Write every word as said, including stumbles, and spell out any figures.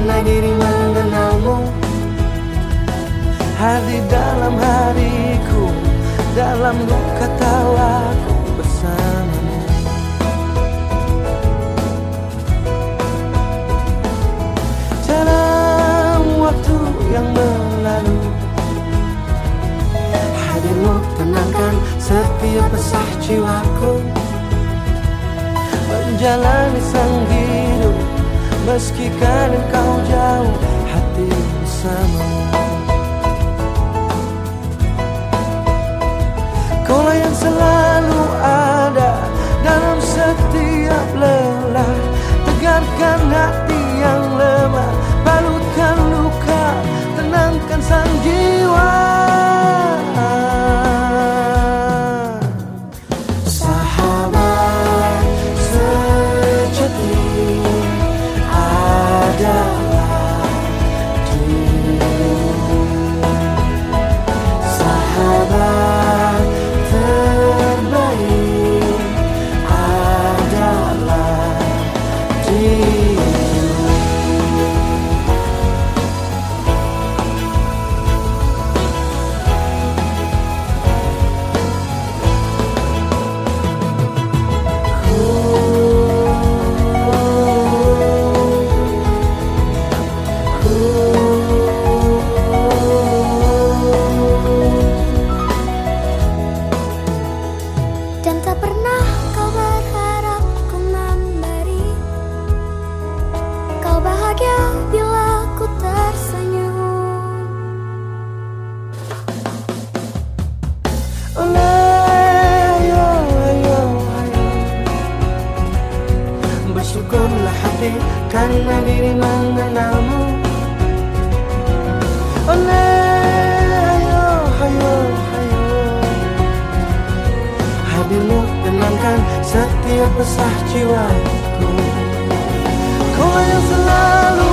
karena diri mengenalmu. Hadir dalam hariku, dalam luka tawaku bersamamu. Dalam waktu yang berlalu, hadirmu tenangkan setiap resah jiwaku. Menjalani sang hidup, meski kadang kau jauh, hati bersamamu. Kaulah yang selalu ada dalam setiap lelah. Tegarkan hati yang lemah, balutkan luka, tenangkan sang jiwa. Sahabat sejati adalah dirimu. Sahabat terbaik adalah dirimu. Dan tak pernah kau berharap ku memberi. Kau bahagia bila ku tersenyum. Oh, ayo, ayo, ayo. Bersyukurlah hati karena diri mengenalmu. Oh, ayo, ayo, ayo. Hadirmu tenangkan setiap resah jiwaku. Kau yang selalu